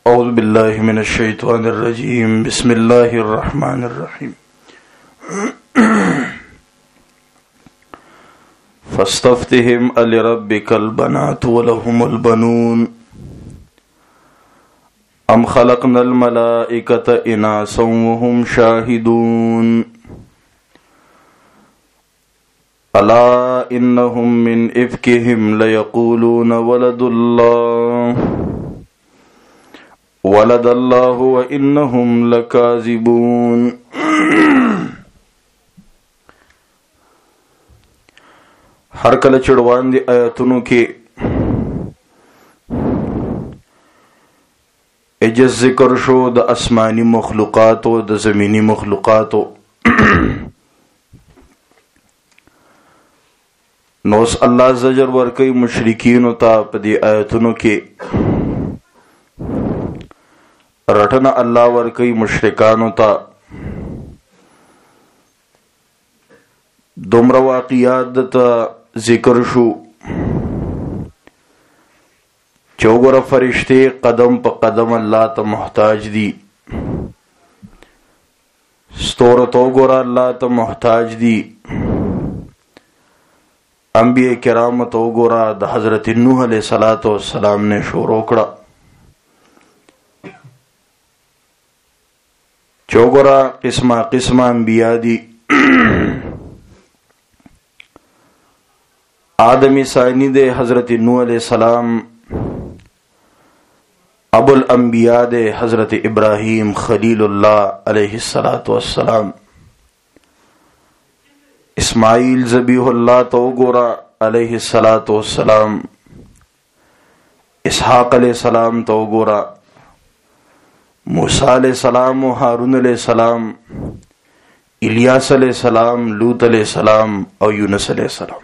أعوذ بالله من الشيطان الرجيم بسم الله الرحمن الرحيم فاستفتهم ألربك البنات ولهم البنون أم خلقنا الملائكة إناثا وهم شاهدون ألا إنهم من إفكهم ليقولون ولد الله وإنهم لكاذبون. هر کله چړوان دي آیاتونو کې اجز ذکر شو د آسمانی مخلوقات او د زمینی مخلوقات نوس الله زجر ورکي مشرکین ته په دې آیاتونو کې رټنه الله ورکي مشرکانو ته دومره واقعات ته ذکر شو چوغره فرشته قدم په قدم الله ته محتاج دي ستوره تو ګوره الله ته محتاج دي انبیاء کرام تو ګوره د حضرت نوح علیہ السلام نے شروع کړه چوغره قسمه انبیاء دي آدمی ثانی دے حضرت نوح علیہ السلام ابو الانبیاء دے حضرت ابراہیم خلیل اللہ علیہ السلام اسماعیل ذبیح اللہ تو گورا علیہ السلام اسحاق علیہ السلام تو گورا موسیٰ علیہ السلام و ہارون علیہ السلام الیاس علیہ السلام لوط علیہ السلام اور یونس علیہ السلام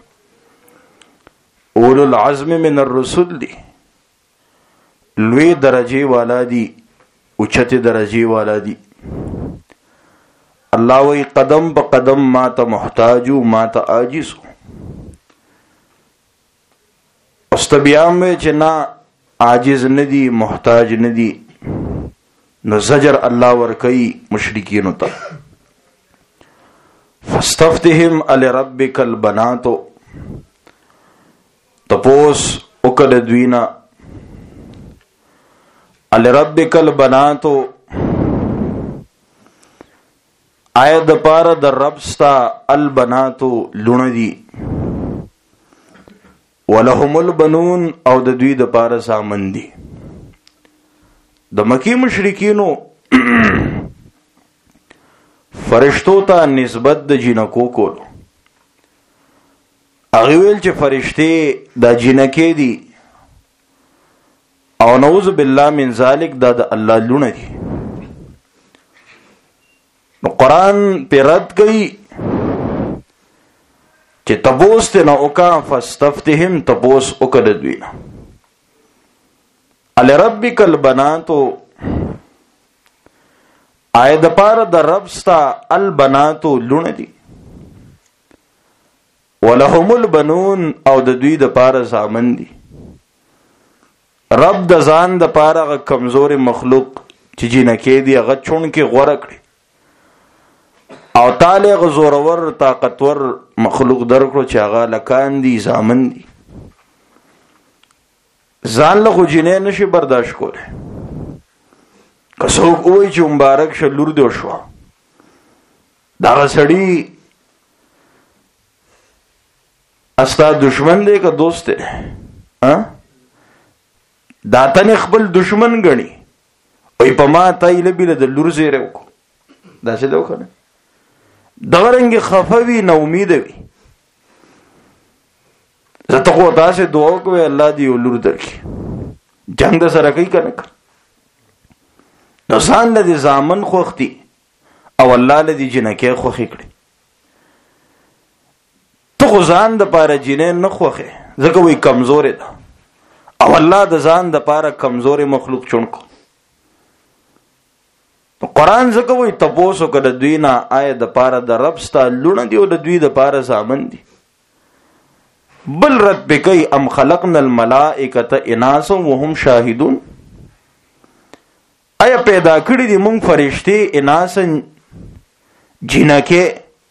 اولو العزم من الرسل دی لوی درجے والا دی اچھت درجے والا دی اللہ وی قدم پا قدم ما تا محتاجو ما تا عاجزو استبیان میں چنا عاجز ندی محتاج ندی نو زجر اللہ ورکی مشرکینو تا فاستفتهم لربک البناتو تپوس اکل دوینا لربک البناتو آیا د پارا د رب ستا البناتو لونه دي ولهم البنون او د دوی د پارا زامن دي د مکی مشرکینو فرشتو ته نسبت د جنکو کولو هغه ویل چې فرشته د جنکې دي او نعوذ بالله من ذلک دا د الله لونه دي نو قرآن پہ رد گئی چې تبوس ته نو اوکا فاستفتهم تبوس اوکد دوینا لربک البناتو آیا د پاره د رب ستا البناتو لونه دي ولهم البنون او د دوی د پاره زامن دي رب د ځان د پاره غ کمزور مخلوق چې جنکې دی غ چون کې غوړه کړي او تعالی غ زورور طاقتور مخلوق درکړو چې هغه لکان دي زامن دي ځان له خو جنې نشي برداشت کوله کڅوک وای چې مبارک شلور دی شو دا سړی استا دشمن دی که دوست دی ها داتن خپل دشمن غني وای په ما تایله بیل د لور زیره وکړه دا څه دوه کنه دغرنګ خفوی نو امید وي زته خو تاسو دعا کوئ الله دې ولور درکړي جنگ د سره کوي کنه نو ځان له زامن خوختي او الله له دې جنکه خوخي کړي ته خو ځان د پاره جنې نه خوخه ځکه وي کمزور ده او الله د ځان د پاره کمزور مخلوق چونکو قرآن ځکه وي تپوسو کده دوی نه آیا د پاره د رب ستا لونه دی او د دوی د پاره زامن دي بل رد بکی ام خلقنا الملائکة اناسا وهم شاهدون آیا پیدا کړی دي مونږ فرشتي اناسن جنکه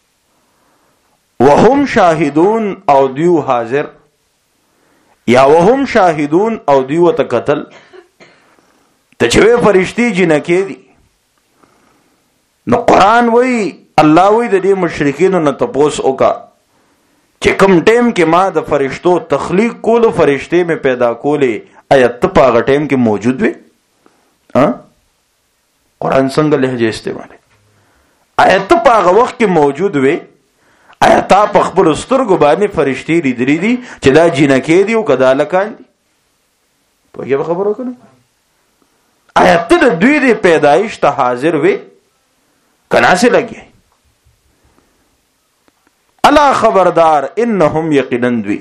وهم شاهدون او دیو حاضر یا وهم شاهدون او دیو ته قتل ته چې فرشتي جنکه دي نو قران وای الله وای د دې مشرکین نه تپوس وکا چې کوم ټیم کې ما د فرشتو تخلیق کولو فرشته مې پیدا کولې آیت په هغه ټیم کې موجود وي قران څنګه لهجه استعمال آیت په هغه وخت کې موجود وي آیت په خپل سترګو باندې فرشتي لیدلې دي چې دا جنکه دي او کدالکان دي په یوه خبرو کنه آیت د دوی د پیدایش ته حاضر وي کنا سے لګي الا خبردار انهم یقینا دوی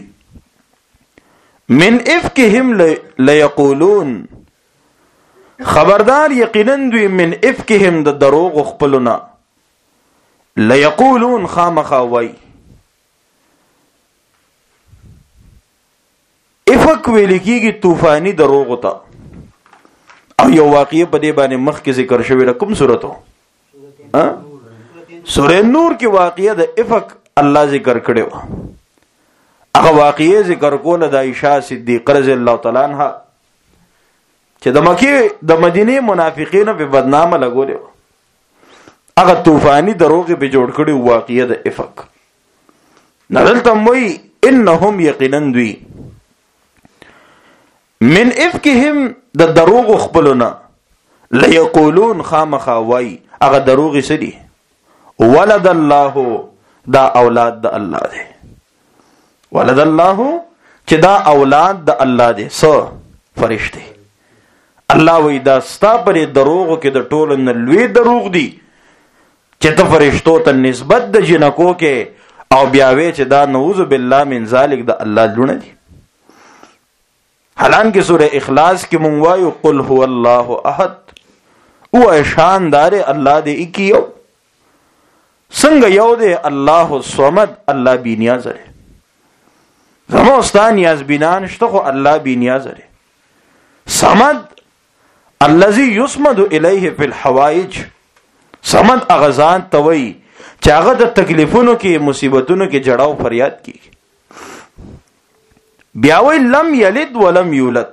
من افکهم ليقولون خبردار یقینا دوی من افکهم د دروغ خپلنا ليقولون خامخا وای افک ویل کیږي طوفانی دروغ تا او یو واقعي په دې باندې مخ کې ذکر شوی رقم سورته سورہ نور کې واقعه د افک الله ذکر کړو هغه واقعي ذکر کوله د عائشہ صدیقہ رضی الله تعالی عنها چې د مکه د مدینه منافقین په بدنامه لګولې هغه طوفانی دروغ به جوړ کړي واقعي د افک نړلته موي انهم یقینا دوی من افکهم د دروغ خپلنا ليقولون خامخا وای هغه دروغ سدي ولد الله دا اولاد د الله دی ولد الله چې دا اولاد د الله دی سو فرشتي الله وی دا ستا پر دروغ کې د ټولو نه لوی دروغ دی چې ته فرشتو ته نسبت د جنکو کې او بیا وی چې دا نعوذ بالله من ذلک د الله لونه دي حالانکه سورہ اخلاص کې مونږ وایو قل هو الله احد او شاندار الله دې اکیو څنګه یو دې الله الصمد الله بی نیاز لري زمو استاد نیاز بینان شته خو الله بی نیاز لري صمد الذي يصمد اليه في الحوائج صمد اغزان توي چې هغه د تکلیفونو کې مصیبتونو کې جړاو فریاد کوي بیا وی لم یلد ولم یولد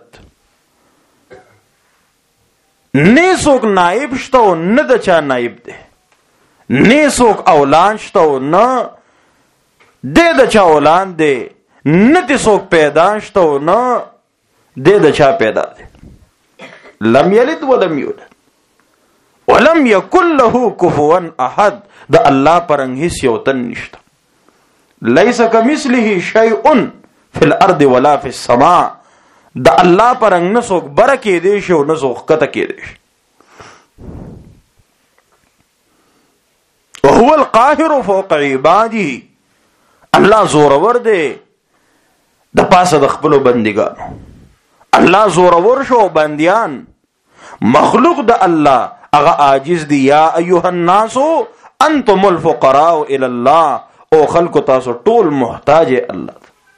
نه څوک نائب شته او نه د چا نائب دی نه څوک اولاد شته او نه د چا اولاد دی نه د څوک پیدا شته او نه د چا پیدا دی لم یلد ولم یولد ولم یکن له کفوا احد د الله پرنګ هیڅ یو تن نشته لیس کمثله شیء فی الارض ولا فی السماء د الله پرنګ نه څوک برکې دی شو نه څوک کته کې دی وهو القاهر فوق عباده الله زورور دی د پاسه د خپل بندګانو الله زورور شو بنديان مخلوق د الله هغه عاجز دی یا ایها الناس انتم الفقراء الى الله او خلق تاسو ټول محتاج الله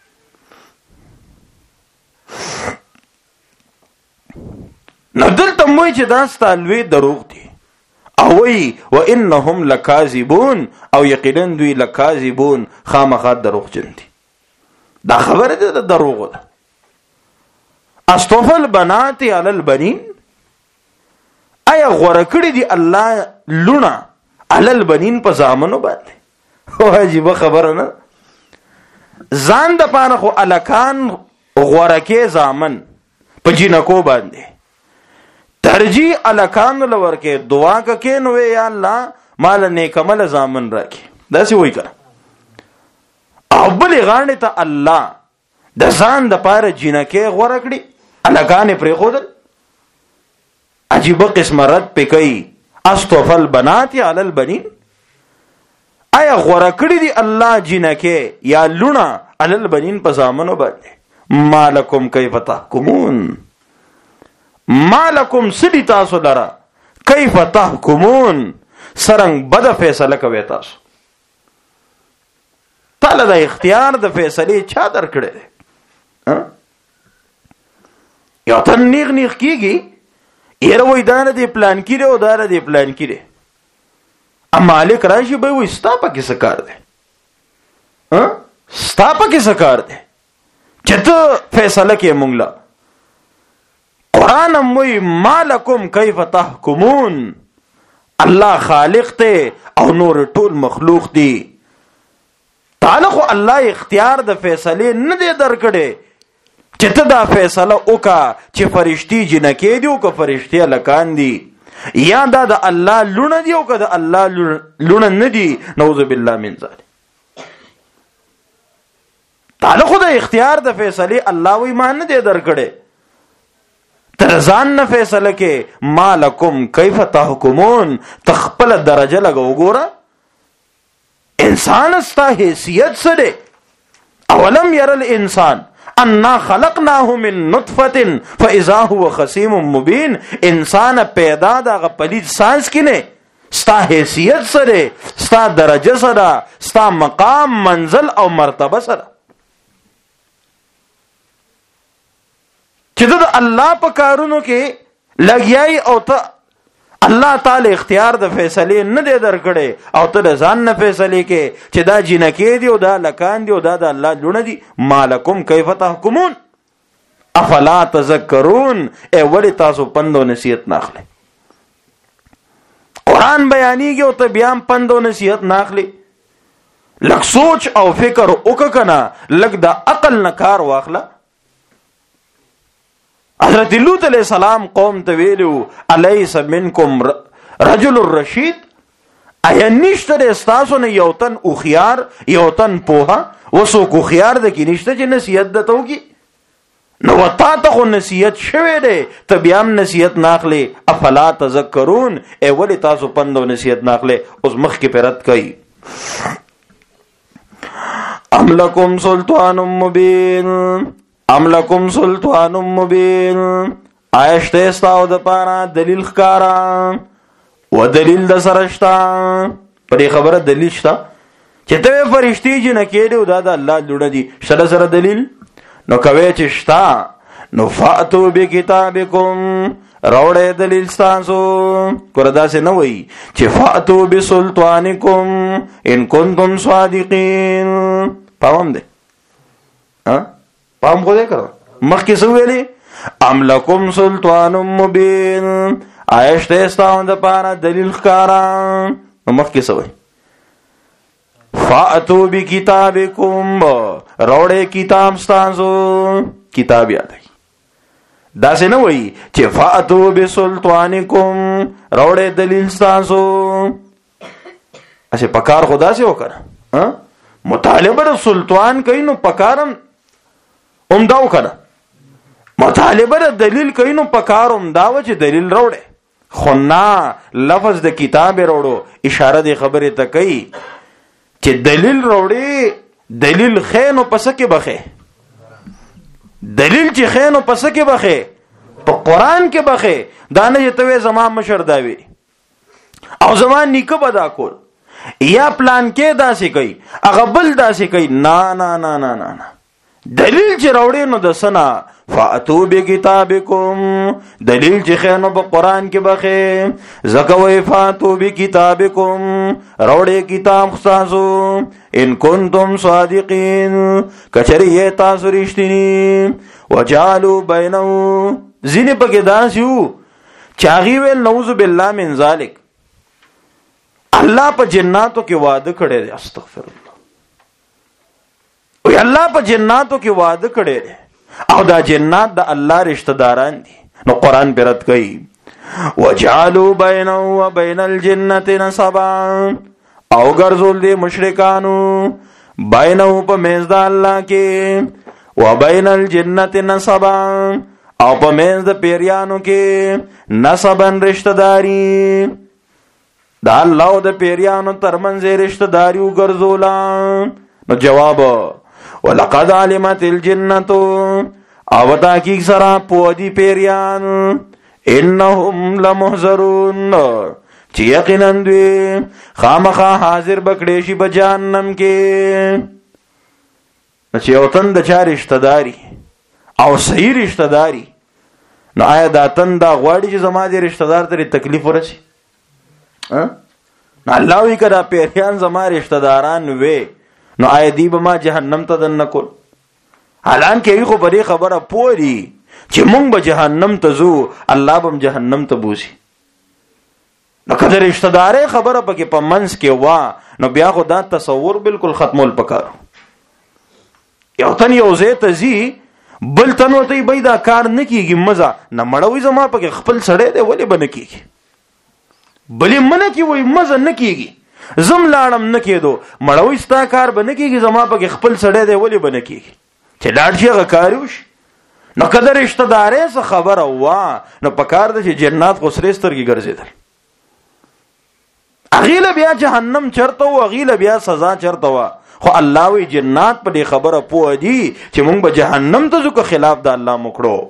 نو دلته موي چې دا ستالوي دروغ دي او وی وانهم لکاذبون او یقینا دوی لکاذبون خامخا دروغ جن دي دا خبره ده دروغ ده اصطفى البنات على البنين ایا غوړه کړی دی الله لونه علل بنین په زامنو باندې واجب خبره نه ځان د پانه خو الکان غوړه کې زامن په جنکو باندې ترجی الکان لور کې دعا کې نو یا الله مال نیکمل زامن راکې دا سی وای کړه او بل غاڼه ته الله د ځان د پاره جنکه غوړه کړی الکان پرې خودل عجیب قسم رد پہ کئی اصطفى البنات علی البنین آیا غورا کړی دی الله جنکه یا لونا علی البنین په زامنو باندې مالکم کیف تحکمون مالکم سدی تاسو لرا کیف تحکمون سرنګ بد فیصله کوي تاسو تعالی د اختیار د فیصله چا درکړي یا تن نیغ نیغ کیږي یره وای دا نه دی پلان کړي او دا نه دی پلان کړي. ا مالک راشي به وای ستا پکې څه کار دی؟ ستا پکې څه کار دی چې ته فیصله کې مونږ له؟ قرآن هم وای مالکم کیف تحکمون. الله خالق ته او نور ټول مخلوق دی. تعالی خو الله اختیار د فیصله نه دی درکړي چې ته دا فیصله وکا چې فرشتي جنکې دی او که فرشتي لکان دي، یا دا د الله لونه دی او که د الله لونه نه دی. نعوذ بالله من ذلک. تعالی خو د اختیار د فیصله الله وی مان نه دی درکړي. تر ځان نه فیصله کې مالکم کیف تحکمون. تخپل درجه لګو ګوره انسان استا حیثیت سره. اولم ير الانسان انا خلقناه من نطفه فاذا هو خصيم مبين. انسان پیدا دا پلید سانس کینه ستا حیثیت سره، ستا درجه سره، ستا مقام منزل او مرتبه سره. چې د الله په کارونو کې لګیای او ته الله تعالی اختیار د فیصله نه دی درکړي او ته ځان نه فیصله کې چې دا جنکې دی او دا لکان دی او دا د الله لونه دي. مالکم کیف تحکمون افلا تذکرون. ای ولی تاسو پند او نصیحت ناخلی؟ قرآن بیانیږي او ته بیا پند او نصیحت ناخلی. لږ سوچ او فکر وکړه، لږ د عقل نه کار واخله. حضرت لوط علیہ السلام قوم ته ویلو الیس منکم رجل الرشید. ایا نشته استاسو نه یو تن او خيار یو تن پوها وسو کو خيار د کی نشته چې نصیحت دته وکي؟ نو وتا ته خو نصیحت شوه دی ته بیا هم نصیحت ناخلی. افلا تذکرون. ای ولی تاسو پند او نصیحت ناخلی؟ اوس مخ کې پرد کوي ام لکم سلطان مبین. ام لکم سلطان مبین. آیشته استاو د پاره دلیل ښکارا و دلیل د سرشتا. پرې خبره دلیل شتا چې ته فرشتي جن کېږي او دا د الله لوړه دي. سره سره دلیل نو کوي چې شتا نو فاتو بکتابکم. راوړې دلیل تاسو کوردا سه نه وای چې فاتو بسلطانکم ان کنتم صادقین. پاوم دې پام خو دې کړو مخکې سو ویلي ام لکم سلطان مبین. آیشته استاو د پاره دلیل ښکارا. مخکې سو فاتو بکتابکم. روړې کتاب تاسو کتاب یاد ای دا څه نه وای چې فاتو بسلطانکم روړې دلیل تاسو. اسی پکار خدا سے وکړه مطالبه سلطان کوي نو پکارم اومداو کنه. مطالبه د دلیل کوي نو پکار اومداو چې دلیل راوړي. خو نه لفظ د کتاب راوړو اشاره د خبره ته کوي چې دلیل راوړي. دلیل خینو پس کې بخې. دلیل چې خینو پس کې بخې په قران کې بخې. دا نه ته زما مشر داوي او زمان نیکه بدا کول یا پلان کې داسې کوي هغه بل داسې کوي. نه نه نه نه نه دلیل چې راوړې نو د سنا فاتو بکتابکم. دلیل چې خینو په قران کې بخې. زکوې فاتو بکتابکم راوړې کتاب تاسو ان کنتم صادقین کچری تاسو رښتینی. وجعلوا بینه زین پکې داسیو چاغي ویل نعوذ بالله من ذلک. الله په جناتو کې وعده کړی دی. استغفر الله. وی الله په جناتو کې وعده کړی دی او دا جنات د الله رشتہ داران دي. نو قران پرد کوي وجعلوا بینه وبین الجنه نسبا. او ګرځول دي مشرکانو بینه په میز د الله کې وبین الجنه نسبا او په میز د پیریانو کې نسبن رشتہ داری. دا الله او د پیریانو ترمنځ رشتہ داری وګرځولا. نو جواب ولقد علمت الجنه او تحقیق سرا پودی پیریان انهم لمحضرون چې یقینا دوی خامخا حاضر بکړې شي په جهنم کې. چې یو تن د چا رشتہ داری او صحیح رشتہ داری نو آیا دا تن دا غواړي چې زما دې رشتہ دار ته تکلیف ورسي؟ نو الله وی کړه پیریان زما رشتہ داران وې نو آیا دی به ما جهنم ته دن کول؟ حالان کې خو بری خبره پوری چې مونږ به جهنم ته ځو، الله به جهنم ته بوسي. نو کله رشتہ دارې خبره پکې په منځ کې وا نو بیا خو دا تصور بالکل ختمول پکارو. یو تن یو ځای ته ځي بل تن ورته وایي دا کار نه کیږي، مزه نه مړوي زما پکې خپل سړی دی ولې به نه کیږي؟ بلې منه کی وایي مزه نه کیږي، زم لاړم نه کېدو، مړوي ستا کار به نه کیږي زما پکې خپل سړی دی ولې به نه کیږي؟ چې لاړ شي هغه کار وشي. نو کله رشتہ دارې څه خبره وا نو پکار ده چې جنات خو سرې سترګې ګرځېدل، اغیله بیا جهنم چرته و، اغیله بیا سزا چرته و. خو الله وی جنات په دې خبره پوه دي چې مونږ به جهنم ته ځو که خلاف د الله مکړو.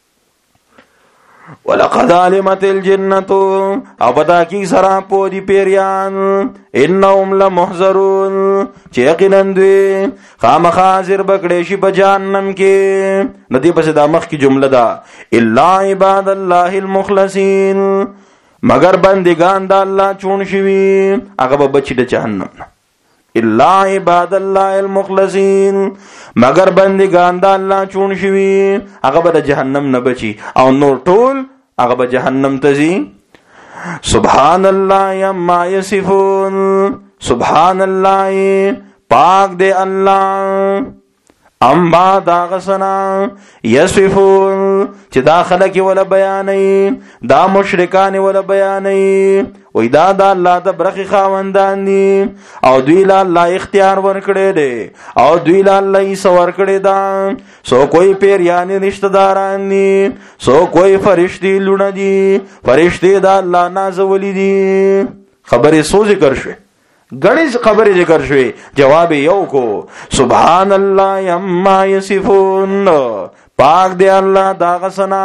ولقد علمت الجنة او پتا کی سرا پو دی پیریان انهم لمحضرون چې یقینا دوی خامخا حاضر بکړې شي په جهنم کې. ندی پس دا مخ کی جمله ده الا عباد الله المخلصین، مگر بندگان د الله چون شوی هغه به بچی د جهنم. الا عباد الله المخلصین، مگر بندگان د الله چون شوی هغه به د جهنم نه بچي او نور ټول هغه به جهنم ته ځي. سبحان الله عما یصفون، سبحان الله پاک دے اللہ اما دا غسنا یصفون چې دا خلق ولا بیانې دا مشرکان ولا بیانې وای دا د الله د برخي خاوندان دي او دوی له الله اختیار ورکړي دي او دوی له الله یې سور کړي دا. سو کوئی پیریان رشتہ داران دي، سو کوئی فرشتي لونه دي، فرشتي دا الله نازولې دي. خبرې سو ذکر شوه، گڑی خبری ذکر شوی، جواب یو کو سبحان اللہ اما یصفون، پاک دے اللہ دا غسنا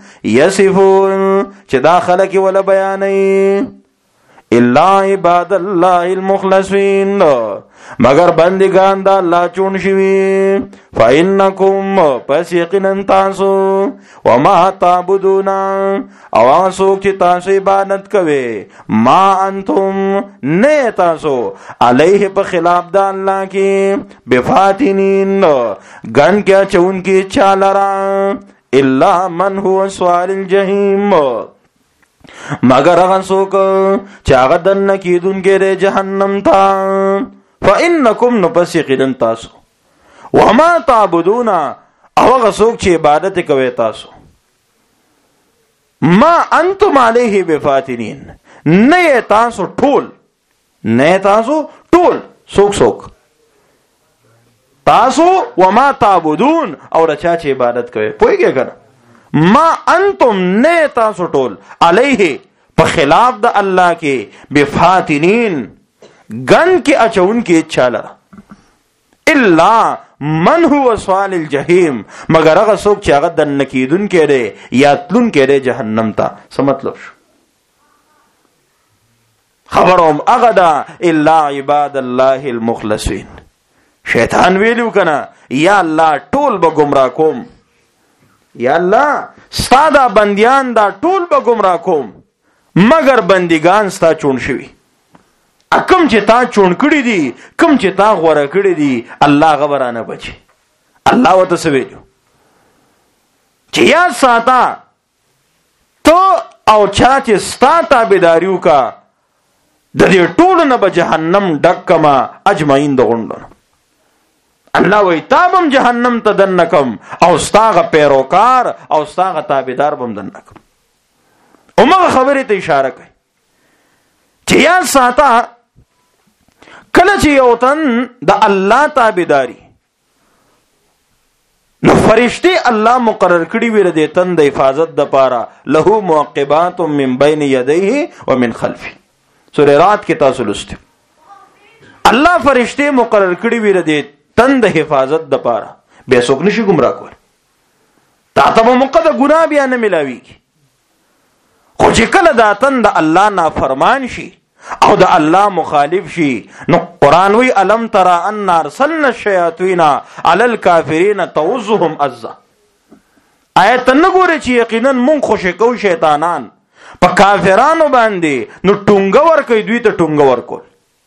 یصفون چه دا خلقی ولا بیانی. الا عباد اللہ المخلصین، مگر بندگان دا اللہ چون شوی. فإنکم پس یقیناً تاسو وما تعبدون او آسوک چی تاسو عبادت کوئے ما انتم نے تاسو علیہ پا خلاف دا اللہ کی بفاتنین گن کیا چون کی چالرا الا من هو سوال الجحیم، مگر اغسوک چاگدن نکیدن کے دے جہنم تا. فإنکم نپس یقیناً تاسو وما تعبدون او غسوک چی عبادت کوئے تاسو ما انتم علیہ بفاتنین نئے تاسو ٹھول، نئے تاسو ٹھول سوک سوک تاسو وما تعبدون اور اچھا چی عبادت کوئے پوئی گئے کرنا ما انتم نئے تاسو ٹھول علیہ پا خلاف دا اللہ کے بفاتنین گن کے اچھون کی اچھا لرا الا من هو سوال الجحیم، مگر اگر سوک چاگا دن نکیدن کے رے یا تلن کے رے جہنم تا. سمطلب شو خبرهم اغدا الا عباد اللہ المخلصین. شیطان ویلو کنا یا اللہ ټول با گمراہ کوم، یا اللہ ستا دا بندیان دا ټول با گمراہ کوم مگر بندگان ستا چون شوی. کم چې تا چون کړی دي، کم چې تا غوړه کړی دي، الله غبرانه بچي. الله وته سویلو چې یا ساتا تو او چا چې ستا تابعداریو کا د دې ټول نه به جهنم ډکما اجمعین د غوندو. الله وی تابم جهنم ته دنکم او ستاغه پیروکار او ستاغه تابعدار بم دنکم. عمر خبرې ته اشاره کوي چې یا ساتا کله چې یو تن د الله تابعداري نو فرشتي الله مقرر کړي وي د تن د حفاظت د پاره له معقبات من بین یدیه ومن خلفه. سورہ رات کې تاسو لسته الله فرشتي مقرر کړي وي د تن د حفاظت د پاره به څوک نشي گمراه کول. تا ته مقدر ګناه بیا نه ملاويږي. خو چې کله دا تن د الله نافرمان شي او د الله مخالف شي نو قرآن وی الم ترى ان ارسلنا الشیاطین علی الکافرین تعوزهم عزا. آیت نه ګوري چې یقینا مونږ خوشی کو شیطانان په کافرانو باندې نو ټونګه ور کوي دوی ته ټونګه ور کول.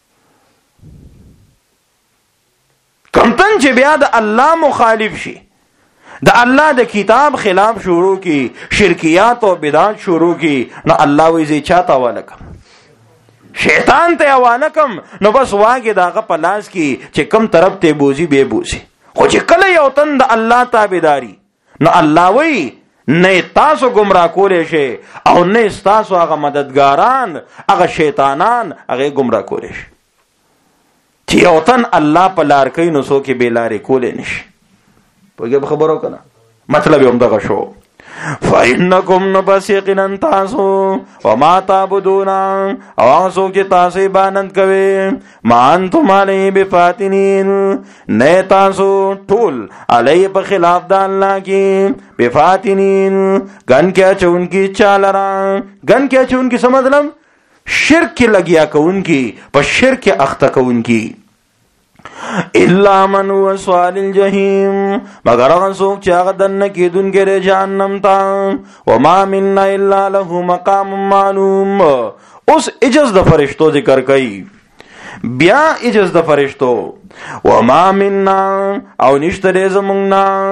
کمتن چې بیا د الله مخالف شي د الله د کتاب خلاف شروع کی شرکیات او بدعات شروع کی نو الله وی زی چاته ولکم شیطان ته حواله کم نو بس واګه داغه پلاس کی چې کم طرف ته بوزي به بوزي. خو چې کله یو تن د الله تابعداري نو الله وی نه تاسو گمراه کولې شي او نه تاسو هغه مددګاران هغه شیطانان هغه گمراه کولې شي. چې یو تن الله په لار کوي نو سو کې به لارې کولې نشي. پوهیږئ خبرو کنه مطلب هم دغه شو. فإنکم نبسیقنا تاسو وما تعبدون او آسو کی تاسو عبادت کوي ما انتم علی بفاتنین نه تاسو ټول علی په خلاف د الله کی بفاتنین گن کیا چون کی چالرا گن کیا چون کی مطلب شرک کی لگیا کون کی په شرک اخته کون کی الا من هو صال الجحیم مگر هغه څوک چې هغه دنه کېدونکی دی جهنم ته وما منا الا له مقام معلوم. اوس اجز د فرشتو ذکر کوي بیا اجز د فرشتو وما منا او نشته دی زمونږ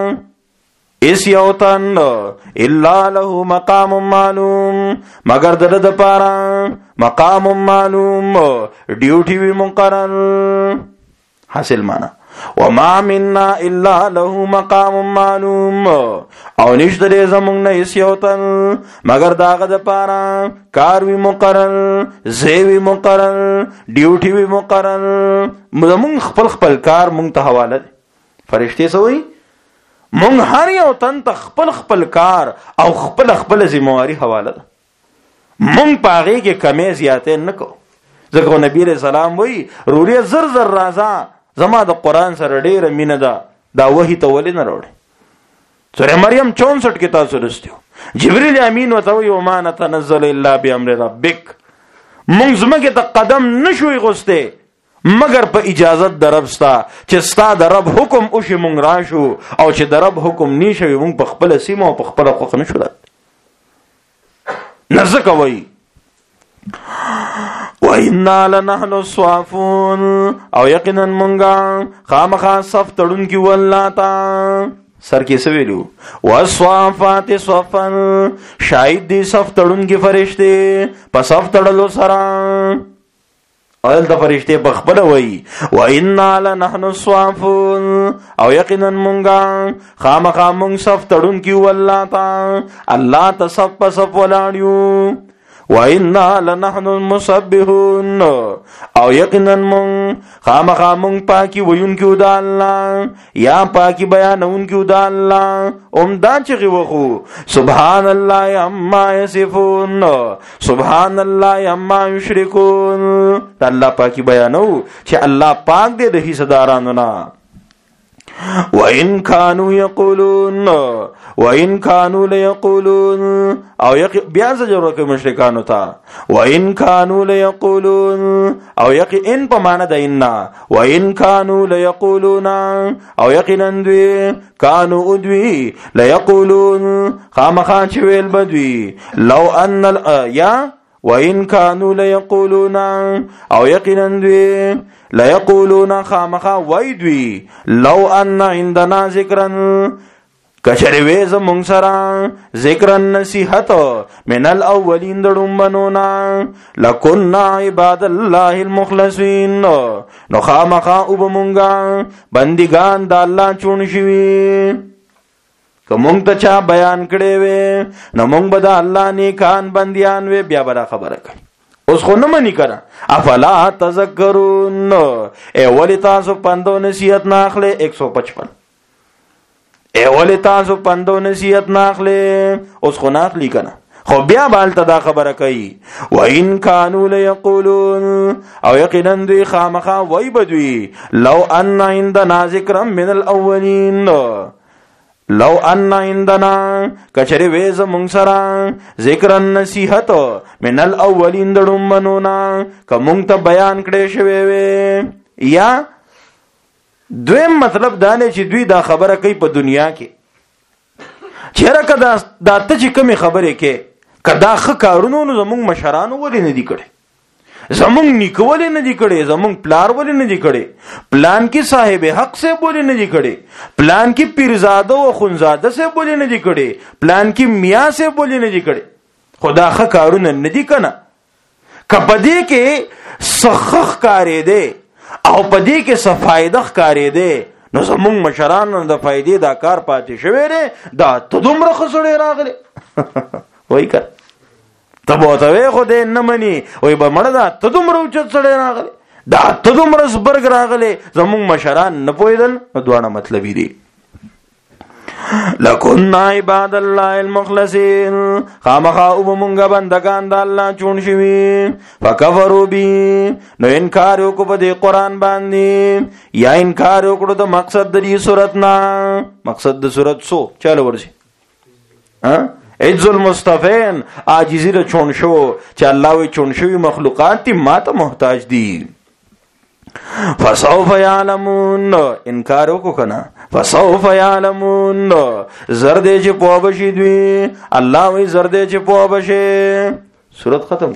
نه اس یو تن الا له مقام معلوم مگر د پاره مقام معلوم ډیوټي وی مقرر حاصل مانا وما منا الا له مقام معلوم او نشته دې زمونږ نه هیڅ یو تن مگر داغه د پاره کار وی مقرر زیوی مقرر ډیوټي وی مقرر زمونږ خپل خپل کار مونږ ته حواله فرشتي سوې مونږ هر یو تن ته خپل خپل کار او خپل خپل ذمہواری حواله مونږ پاغه کې کمی زیاتې نه کو. ځکه نبی رسول الله وی روري زر زر رازا زما د قران سره ډیره مینه ده دا وحی ته ولې نه راوړي. سوره مریم 64 کې تاسو لستیو جبرئیل امین وتوي وما نتنزل الا بامر ربک مونږ زمکه ته قدم نشوي غسته مگر په اجازت د رب ستا چې ستا د رب حکم او شی مونږ راشو او چې د رب حکم نشوي مونږ په خپل سیمه او په خپل خوخ نشو ده نزدک وای وَإِنَّا لَنَحْنُ الصَّافُونَ او یقینا مونږه خامخا صف تړون کی ولاتا سر کې سویلو والصافات صفا شاهد دي صف تړون کی فرشته په صف تړلو سره اول د فرشته په خبره وای وَإِنَّا لَنَحْنُ الصَّافُونَ او یقینا مونږه خامخا مونږ صف تړون کی ولاتا الله ته صف په صف ولاړیو وَإِنَّا لَنَحْنُ الْمُسَبِّحُونَ او یقینا مون خامخا مون پاکی وینکو د الله یا پاکی بیانونکو د الله اومدا چغي وخو سبحان الله عما یصفون سبحان الله عما یشرکون الله پاکی بیانو چې الله پاک دې د حصدارانو نه وَإِن كَانُوا يَقُولُونَ وَإِن كَانُوا لَيَقُولُونَ او بیا زجر کوي مشرکانو ته وَإِن كَانُوا لَيَقُولُونَ او ان په معنا د ان وَإِن كَانُوا لَيَقُولُونَ او یقینا دوی کانوا دوی لَيَقُولُونَ خامخا چې ویل بدوی لو ان یا وَإِن كَانُوا لَيَقُولُونَ او یقینا دوی لَيَقُولُونَ خامخا وَيْدُوِي لَوْ أَنَّ عِنْدَنَا ذِكْرًا کچری ویز مونږ سره ذکر نصیحت من الاولین دړمبنونا لکنا عباد الله المخلصین نو خامخا وبمونږه بندگان د الله چون شوي که مونږ ته چا بیان کړي وي نو مونږ به د الله نیکان بندیان وي بیا به خبره کوي. اوس خو نه منی کنه افلا تذکرون ای ولی تاسو پندو نصیحت ناخله 155 ای ولی تاسو پندو نصیحت ناخله اوس خو ناخلی کنه خو بیا بالته دا خبره کوي وَإِن كَانُوا لَيَقُولُونَ او یقینا دوی خامخا وای بدوی لو ان عندنا ذکرا من الاولین لو ان عندنا کچری ویز مونږ سره ذکر نصیحت من الاولین دړمنونا که مونږ ته بیان کړي شوی وي یا دویم مطلب دا نه چې دوی دا خبره کوي په دنیا کې چیرې کدا د ته چې کومې خبرې کې کدا خ کارونو نو زمونږ مشرانو ولې نه دي کړي، زمونږ نیکه ولې نه دي کړي، زمونږ پلار ولې نه دي کړي، پلان کې صاحب حق سے ولې نه دي کړي، پلان کې پیرزاده او خونزاده سے ولې نه دي کړي، پلان کې میاں سے ولې نه دي کړي. خدا خ کارونه نه دي کنه. کپدې کې سخخ کارې دي او پدې کې صفایده کارې دي، نو زمونږ مشرانو د فائدې دا کار پاتې شوی دی، دا ته دومره خسړې راغلی وای کړ ته بوته وې خو دې نه مني، وای به مړه دا ته دومره اوچت سړی راغلی، دا ته دومره زبرګ راغلی، زمونږ مشران نه پوهېدل. نو دواړه مطلبي دي. لکنا عباد الله المخلصین، خامخا او بمونگا بندگان دا اللہ چون شوی، فکفرو بی، نو انکاریو کو پا دی قرآن باندی، یا انکاریو کو دا مقصد دی صورتنا. مقصد دی صورت سو چالو ورزی عجز المصطفین، آجزی دا چون شو، چا اللہ وی چون شوی مخلوقات تی ما تا محتاج دی. فسوف یعلمون، انکارو کو کنا فسوف یعلمون، زردے چی پو بشی دوی، اللہ وی زردے چی پو بشی. سورت ختم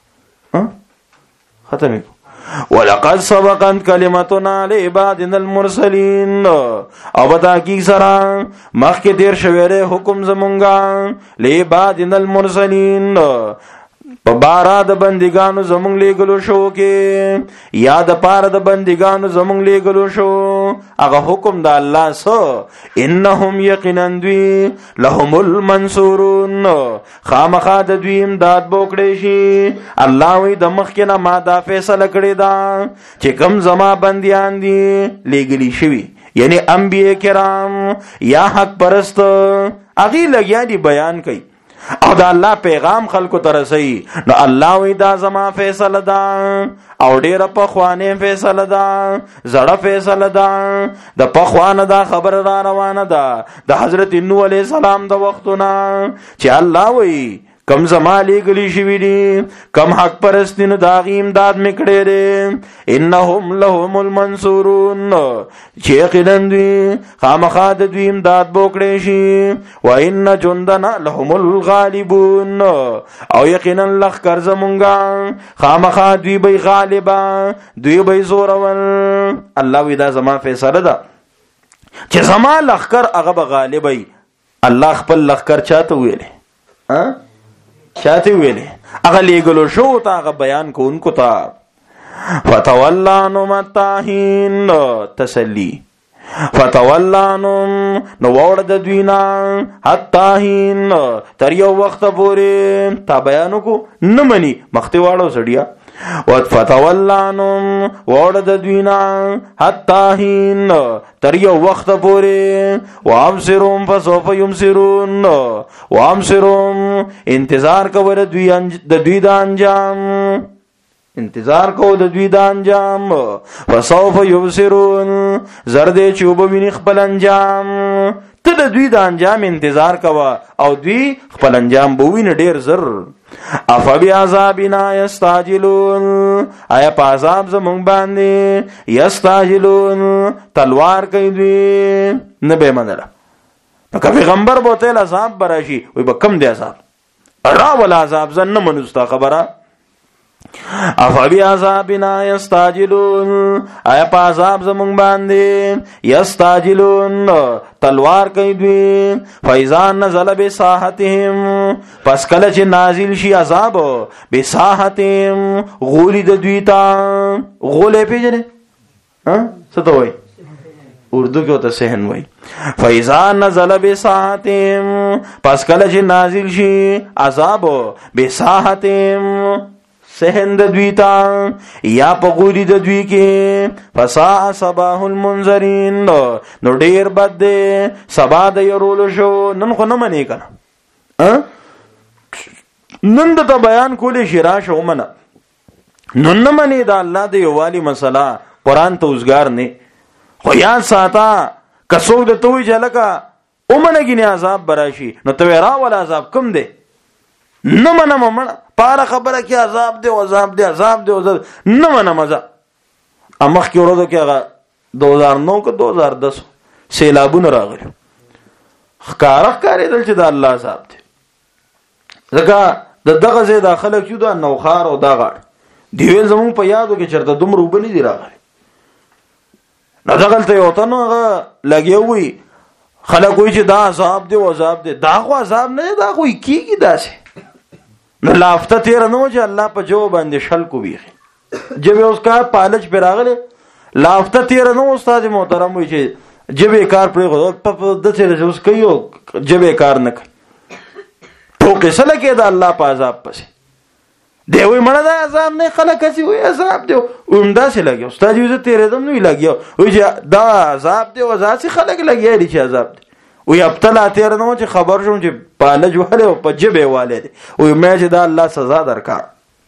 ختمی کو. وَلَقَدْ سَبَقَتْ كَلِمَتُنَا لِعِبَادِنَا الْمُرْسَلِينَ، او بتا کی سرا مخ کے تیر شویرے حکم زمونگا لِعِبَادِنَا الْمُرْسَلِينَ، بارا د بندگانو زمونږ لېږلو شو کې، یا د پاره د بندگانو زمونږ لېږلو شو هغه حکم د الله سو، انهم یقینا دوی لهم المنصورون، خامخا د دوی امداد بوکړی شي. الله وی د مخکې نه ما دا فیصله کړې ده چې کم زما بندیان دي لېږلي شوي، یعنی انبیاء کرام یا حق پرست، هغې لګیا دي بیان کوي او دا الله پیغام خلکو ته رسوي. نو الله وی دا زما فیصله ده او ډیره پخوانه فیصله ده، زړه فیصله ده، د پخوانه دا خبر را روانه ده د حضرت نوح علیہ السلام د وختونه، چې الله وی کم زما لېږلي شوي دي، کم حق پرستینو د هغې امداد مې کړی دی. انهم لهم المنصورون، چې یقینا دوی خامخا د دوی امداد به وکړی شي. وان جندنا لهم الغالبون، او یقینا لښکر زمونږه خامخا دوی به غالبه، دوی به زورول. الله وی دا زما فیصله ده چې زما لښکر هغه به غالب وي. الله خپل لښکر چاته ویلی؟ چاته ویلی؟ هغه لېږلو شو ته، هغه بیان کوونکو ته. فتول عنهم حتی حین، تسلی. فتول عنهم، نو واوړه د دوی نه حتی حین، تر یو وخته پورې. تا بیان وکړو نه مني مخته واړو سړیا. فتول عنهم، واوړه د دوی نه حتی حین، تر یو وخته پورې. وابصرهم فسوف یبصرون، وابصرهم، انتظار کوه د دوی د انجام، انتظار کو د دوی د انجام. فسوف یبصرون، زردے چې وبویني خپل انجام. ته د دوی د انجام انتظار کوه او دوی خپل انجام به ویني ډیر زر. افبعذابنا یستعجلون، آیا په عذاب زمونږ باندې یستعجلون تلوار کوي دوی؟ نه به منله. که پیغمبر به ته عذاب براشي وي به کم دی عذاب راول عذاب زن نه منو ستا خبره. افبعذابنا یستعجلون، آیا په عذاب زمونږ باندې یستعجلون تلوار کوي دوی. فاذا نزل بساحتهم، پس کله چې نازل شي عذاب بساحتهم غولی د دوی ته. غولې پیژنې څه ته وایي؟ اردو کې وته صحن وایي. فاذا نزل بساحتهم، پس کله چې نازل شي عذاب بساحتهم سهند دوی تا یا پغوری د دوی کې. فساء صباح المنذرین، نو ډیر بد دی سبا د يرول شو. نن خو نه منې کنه، نن د بیان کولې شرا شو منه، نن نه منې دا الله د یووالي مسله قران ته اوسګار نه. خو یاد ساته کڅوګ د توي جلکا او منګینه عذاب براشي، نو ته را ول عذاب کم دی؟ نه منم مړه پاره خبره کې عذاب دی عذاب دی عذاب دی عذاب نه منم مزه. امخ کې ورته کې هغه 2009 کې 2010 سیلابونه راغلي، ښکارېدل چې د الله عذاب دی. ځکه د دغه ځای دا خلک یو دا نوخار او دا غاړ دی ویل زمونږ په یادو کې چېرته دومره اوبه نه دي راغلي. نو دغلته یو تن هغه لګیا وي خلک وایي چې دا عذاب دی او عذاب دی. دا خو عذاب نه دی، دا خو کېږي داسې. نو لافته تېره نه وه چې الله په جو باندې شل کو بیخي جب اوس کا پالچ پې راغلی لافته تېره نه وه. استاد محترم وایي چې جبې کار پرېښود داسې اوس کوي او جبې کار نه کوي. ټوکې څه لګې د الله په عذاب پسې دی وایي مړه دا عذاب نه خلک هسې وایي عذاب دی همداسې لګیا. استاد وایي زه تېرېدم نه وي لګیا وایي چې دا عذاب دی او داسې خلک لګیا دي چې عذاب دی. وی ابتلا تېره نه وه چې خبر شوم چې پالج والی او په جبې والی دی. وی مې چې دا الله سزا درکا.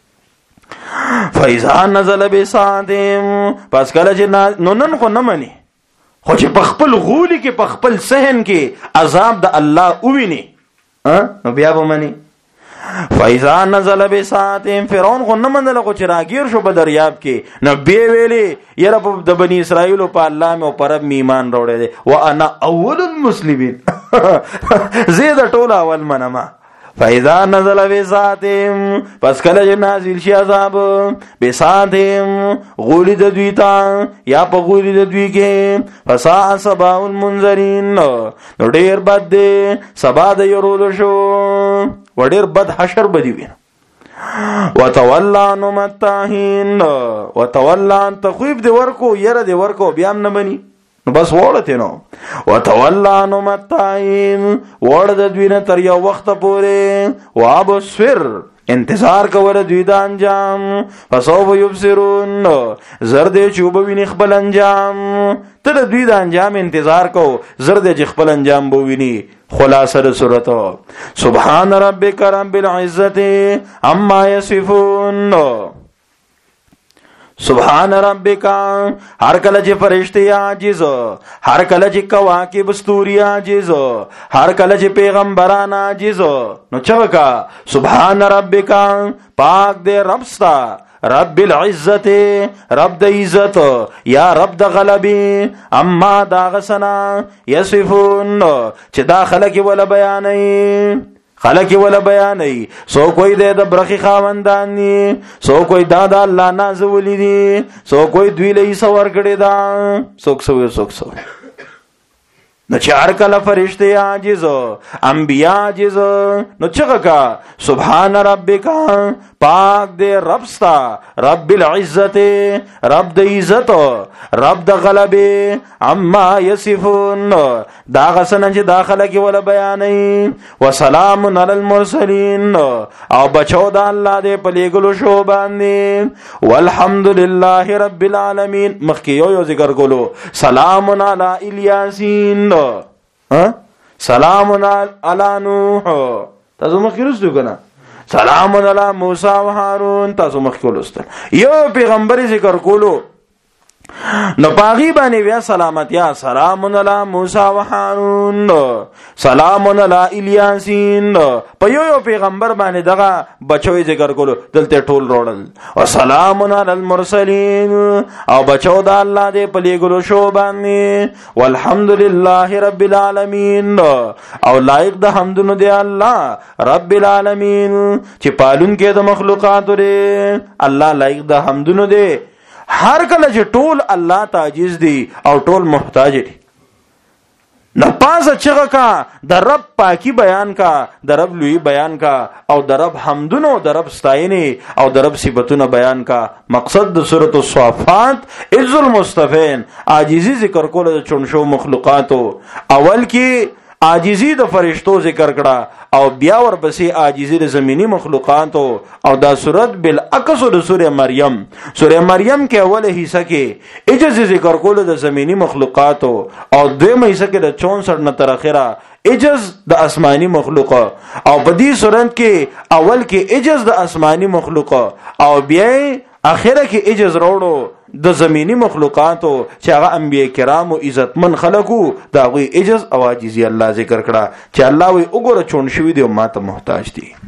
فاذا نزل بساعتهم پس کله چې نو نن خو نه مني خو چې په خپل غولي کې په خپل صحن کې عذاب د الله وویني نو بیا به مني. فاذا نزل بساعتهم فرعون خو نه منله خو چې راګیر شو په دریاب کې نو بیا ویلې یاره د بني اسرائیلو په الله مې او په رب مې ایمان راوړی دی وانا اول المسلمین زه د ټولو اول منم. فاذا نزل بساعتهم پس کله چې نازل شي عذاب بساعتهم غولی د دوی ته یا په غولی د دوی کې فساء صباح المنذرین نو ډېر بد دی سبا د یرولو شو و ډېر بد حشر به دي وي. وتولى عنهم التاهین وتولى تخویف دی ورکو یره دی ورکو بیا هم نه مني نو بس وړته نو. وتولى عنهم التاهین وړ د دوی نه تر یو وخت پورې وابصر انتظار کوله دوی د انجام فسوف یبصرون زر دې چې وبویني خپل انجام. ته د دوی د انجام انتظار کو زر دې چې خپل انجام بوویني. خلاصه د سورته سبحان ربک رب العزت عما یصفون. سبحان ربک هر کله چې فرشتي عاجز هر کله چې کواکب ستوري عاجز هر کله چې پیغمبران عاجز نو چوکا سبحان ربک پاک دې رب ستا رب العزت رب د عزت یا رب د غلبي اما دا غسنا یصفون چې دا خلک ولا بیانې خلق ولا بیانې سو کوئی د برخي خاوندان دي سو کوئی دا الله نازولې دي سو کوئی دوی له سور کړي دا سوک سو نو چار کله فرشتي عاجز انبیاء عاجز نو چغه سبحان ربک پاک دې رب ستا رب العزت رب د عزت رب د غلبه اما یصفون دا غسن چې داخله کې ولا بیانې وسلام علی المرسلین او بچو د الله دې په لګلو شو باندې والحمدلله رب العالمین. مخکې یو ذکر کولو سلام علی الیاسین سلام علی نوح تاسو مخکې رسو کنه سلام علی موسی و هارون تاسو مخکې ولستل یو پیغمبر ذکر کولو نو پاغي باندې بیا سلامت یا سلام علی موسی و هارون سلام علی الیاسین په یو پیغمبر باندې دغه بچوي ذکر کولو دلته ټول روړل او سلام علی المرسلین او بچو د الله دې په لګلو شو باندې والحمدلله رب العالمین او لایق د حمدونو دی الله رب العالمین چې پالون کې د مخلوقات لري الله لایق د حمدونو دی. هر کله چې ټول الله تعجز دي او ټول محتاج دي نه پازه چغه کا د رب پاکي بیان کا د رب لوی بیان کا او د رب حمدونو د رب ستاینه او د رب صفاتونه بیان کا. مقصد د سورۃ الصافات عز المصطفین عاجزی ذکر کول د چونشو مخلوقاتو اول کې عاجزی د فرشتو ذکر کړه او بیا ورپسې عاجزی د زمینی مخلوقاتو او دا صورت بالعکس د سوره مریم کې اوله حصہ کې عجز ذکر کول د زمینی مخلوقاتو او دویمه حصہ کې د 64 نه تر اخره عجز د آسمانی مخلوق او په دې صورت کې اول کې عجز د آسمانی مخلوق او بیا اخره کې عجز وروړو د زمینی مخلوقاتو چې هغه انبیاء کرام او عزتمن خلقو دا غوي عجز او عاجزی الله ذکر کړه چې الله وي وګوره چون شوی دی او ماته محتاج دي.